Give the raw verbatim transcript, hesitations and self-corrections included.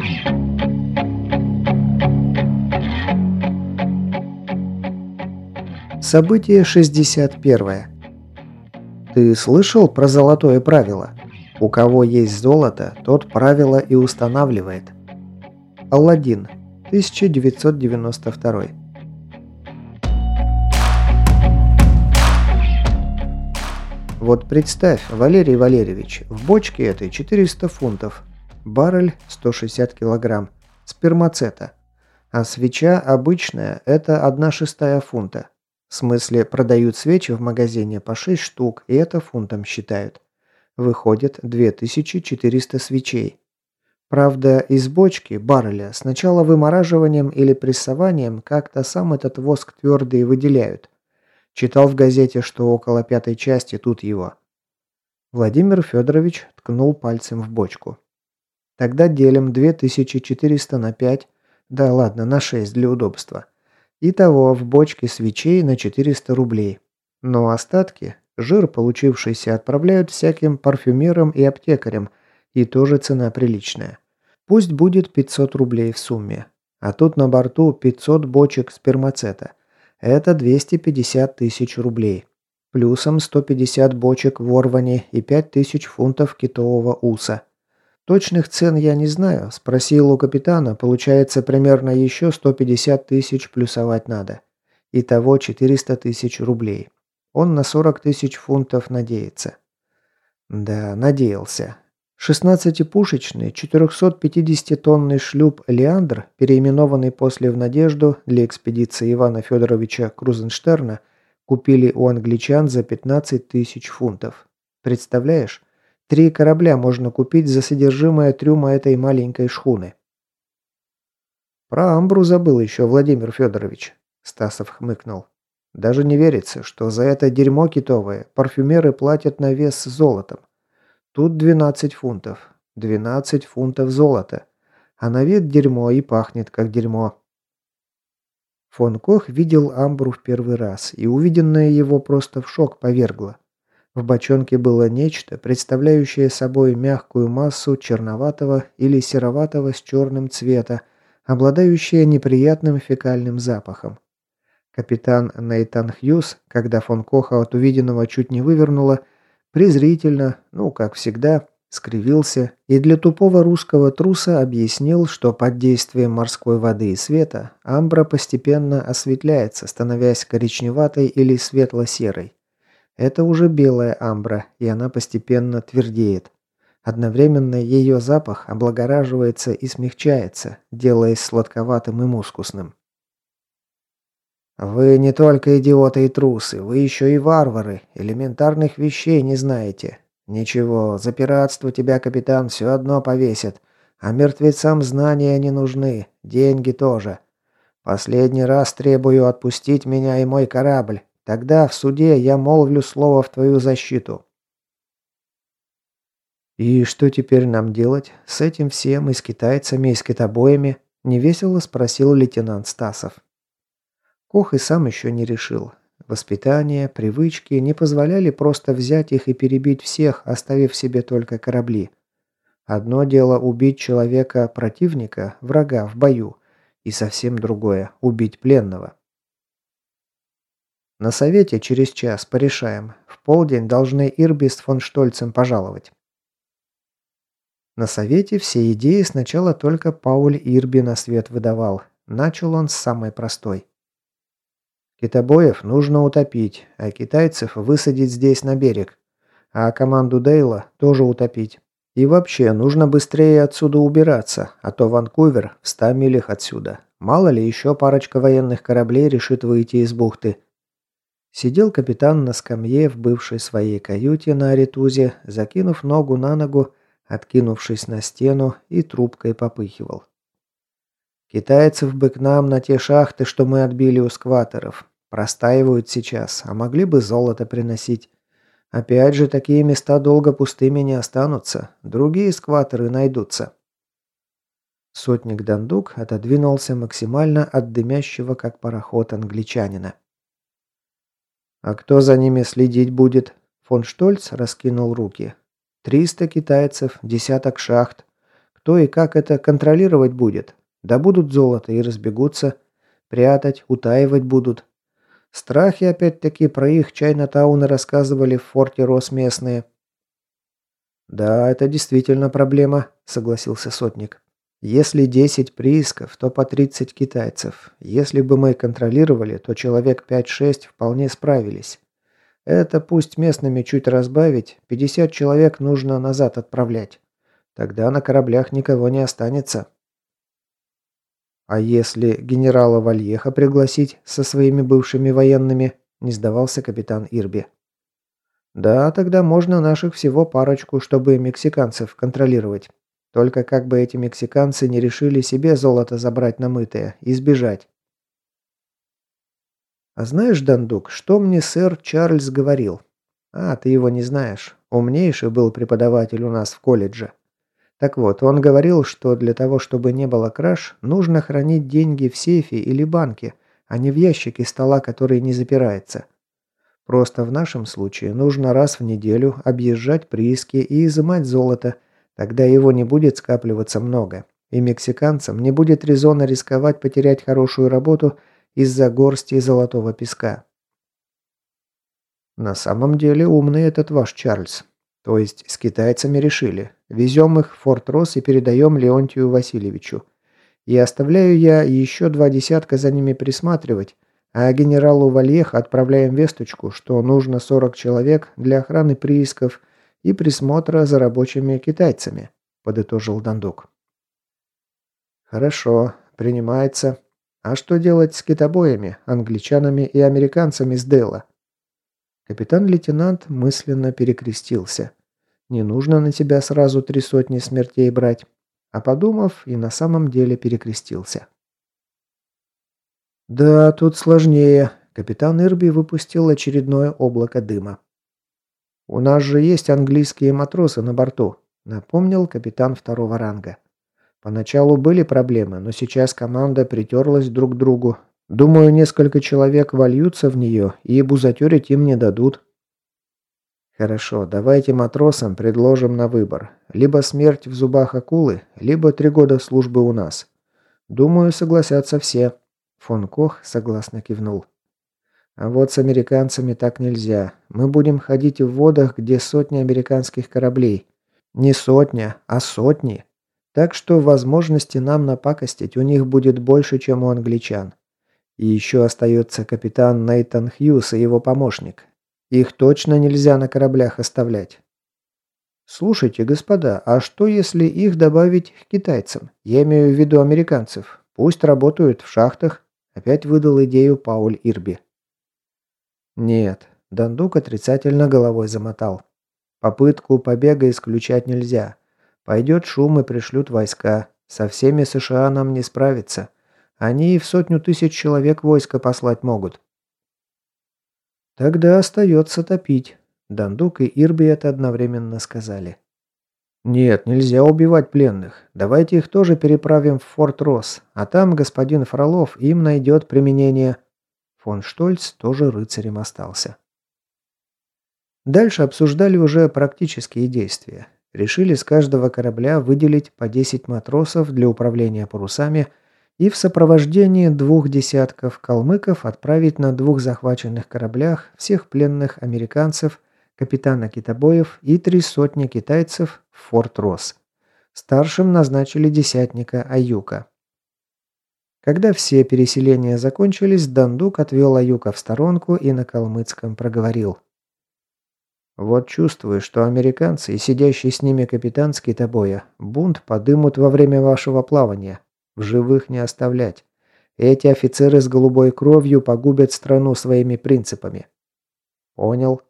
Событие шестьдесят первое. Ты слышал про золотое правило? У кого есть золото, тот правило и устанавливает. Аладдин, тысяча девятьсот девяносто второй. Вот представь, Валерий Валерьевич, в бочке этой четыреста фунтов, баррель сто шестьдесят килограмм, спермацета, а свеча обычная – это одна шестая фунта. В смысле, продают свечи в магазине по шесть штук, и это фунтом считают. Выходит две тысячи четыреста свечей. Правда, из бочки, барреля, сначала вымораживанием или прессованием как-то сам этот воск твердый выделяют. Читал в газете, что около пятой части тут его. Владимир Федорович ткнул пальцем в бочку. Тогда делим две тысячи четыреста на пять, да ладно, на шесть для удобства. Итого в бочке свечей на четыреста рублей. Но остатки, жир получившийся, отправляют всяким парфюмерам и аптекарям, и тоже цена приличная. Пусть будет пятьсот рублей в сумме. А тут на борту пятьсот бочек спермацета. Это двести пятьдесят тысяч рублей. Плюсом сто пятьдесят бочек ворвани и пять тысяч фунтов китового уса. Точных цен я не знаю, спросил у капитана, получается примерно еще сто пятьдесят тысяч плюсовать надо. Итого четыреста тысяч рублей. Он на сорок тысяч фунтов надеется. Да, надеялся. шестнадцатипушечный четырехсотпятидесятитонный шлюп «Леандр», переименованный после в «Надежду» для экспедиции Ивана Федоровича Крузенштерна, купили у англичан за пятнадцать тысяч фунтов. Представляешь? Три корабля можно купить за содержимое трюма этой маленькой шхуны. Про амбру забыл еще Владимир Федорович. Стасов хмыкнул. Даже не верится, что за это дерьмо китовое парфюмеры платят на вес с золотом. Тут двенадцать фунтов. двенадцать фунтов золота. А на вид дерьмо и пахнет как дерьмо. Фон Кох видел амбру в первый раз, и увиденное его просто в шок повергло. В бочонке было нечто, представляющее собой мягкую массу черноватого или сероватого с черным цвета, обладающее неприятным фекальным запахом. Капитан Нейтан Хьюз, когда фон Коха от увиденного чуть не вывернуло, презрительно, ну, как всегда, скривился и для тупого русского труса объяснил, что под действием морской воды и света амбра постепенно осветляется, становясь коричневатой или светло-серой. Это уже белая амбра, и она постепенно твердеет. Одновременно ее запах облагораживается и смягчается, делаясь сладковатым и мускусным. «Вы не только идиоты и трусы, вы еще и варвары, элементарных вещей не знаете. Ничего, за пиратство тебя, капитан, все одно повесят, а мертвецам знания не нужны, деньги тоже. Последний раз требую отпустить меня и мой корабль. Тогда в суде я молвлю слово в твою защиту». «И что теперь нам делать? С этим всем, и с китайцами, и с китобоями?» – невесело спросил лейтенант Стасов. Кох и сам еще не решил. Воспитание, привычки не позволяли просто взять их и перебить всех, оставив себе только корабли. Одно дело убить человека, противника, врага в бою, и совсем другое – убить пленного. На совете через час порешаем. В полдень должны Ирби с фон Штольцем пожаловать. На совете все идеи сначала только Пауль Ирби на свет выдавал. Начал он с самой простой. Китобоев нужно утопить, а китайцев высадить здесь на берег. А команду Дейла тоже утопить. И вообще, нужно быстрее отсюда убираться, а то Ванкувер в ста милях отсюда. Мало ли, еще парочка военных кораблей решит выйти из бухты. Сидел капитан на скамье в бывшей своей каюте на Аритузе, закинув ногу на ногу, откинувшись на стену и трубкой попыхивал. «Китайцев бы к нам на те шахты, что мы отбили у скваторов. Простаивают сейчас, а могли бы золото приносить. Опять же, такие места долго пустыми не останутся, другие скваторы найдутся». Сотник Дандук отодвинулся максимально от дымящего, как пароход, англичанина. «А кто за ними следить будет?» Фон Штольц раскинул руки. «Триста китайцев, десяток шахт. Кто и как это контролировать будет? Добудут золото и разбегутся. Прятать, утаивать будут. Страхи, опять-таки, про их Чайна-тауны рассказывали в форте Рос местные. «Да, это действительно проблема», — согласился сотник. «Если десять приисков, то по тридцать китайцев. Если бы мы контролировали, то человек пять-шесть вполне справились. Это пусть местными чуть разбавить, пятьдесят человек нужно назад отправлять. Тогда на кораблях никого не останется». «А если генерала Вальеха пригласить со своими бывшими военными?» – не сдавался капитан Ирби. «Да, тогда можно наших всего парочку, чтобы мексиканцев контролировать. Только как бы эти мексиканцы не решили себе золото забрать намытое и сбежать». «А знаешь, Дандук, что мне сэр Чарльз говорил?» «А, ты его не знаешь. Умнейший был преподаватель у нас в колледже. Так вот, он говорил, что для того, чтобы не было краж, нужно хранить деньги в сейфе или банке, а не в ящике стола, который не запирается. Просто в нашем случае нужно раз в неделю объезжать прииски и изымать золото, тогда его не будет скапливаться много, и мексиканцам не будет резона рисковать потерять хорошую работу из-за горсти золотого песка. На самом деле умный этот ваш Чарльз. То есть с китайцами решили. Везем их в Форт Росс и передаем Леонтию Васильевичу. И оставляю я еще два десятка за ними присматривать, а генералу Вальеха отправляем весточку, что нужно сорок человек для охраны приисков и присмотра за рабочими китайцами», – подытожил Дандук. «Хорошо, принимается. А что делать с китобоями, англичанами и американцами с Дейла?» Капитан-лейтенант мысленно перекрестился. Не нужно на тебя сразу три сотни смертей брать. А подумав, и на самом деле перекрестился. Да, тут сложнее. Капитан Ирби выпустил очередное облако дыма. У нас же есть английские матросы на борту, напомнил капитан второго ранга. Поначалу были проблемы, но сейчас команда притерлась друг к другу. Думаю, несколько человек вольются в нее, и бузатерить им не дадут. Хорошо, давайте матросам предложим на выбор. Либо смерть в зубах акулы, либо три года службы у нас. Думаю, согласятся все. Фон Кох согласно кивнул. А вот с американцами так нельзя. Мы будем ходить в водах, где сотни американских кораблей. Не сотня, а сотни. Так что возможности нам напакостить у них будет больше, чем у англичан. И еще остается капитан Нейтан Хьюз и его помощник. Их точно нельзя на кораблях оставлять. Слушайте, господа, а что если их добавить к китайцам? Я имею в виду американцев. Пусть работают в шахтах. Опять выдал идею Пауль Ирби. Нет, Дандук отрицательно головой замотал. Попытку побега исключать нельзя. Пойдет шум и пришлют войска. Со всеми США нам не справиться. Они и в сотню тысяч человек войска послать могут. Тогда остается топить. Дандук и Ирби это одновременно сказали. Нет, нельзя убивать пленных. Давайте их тоже переправим в Форт Росс, а там господин Фролов им найдет применение. Фон Штольц тоже рыцарем остался. Дальше обсуждали уже практические действия. Решили с каждого корабля выделить по десять матросов для управления парусами и в сопровождении двух десятков калмыков отправить на двух захваченных кораблях всех пленных американцев, капитана китобоев и три сотни китайцев в Форт Росс. Старшим назначили десятника Аюка. Когда все переселения закончились, Дандук отвел Аюка в сторонку и на калмыцком проговорил. «Вот чувствую, что американцы и сидящий с ними капитан с китобоя бунт подымут во время вашего плавания. В живых не оставлять. Эти офицеры с голубой кровью погубят страну своими принципами». «Понял».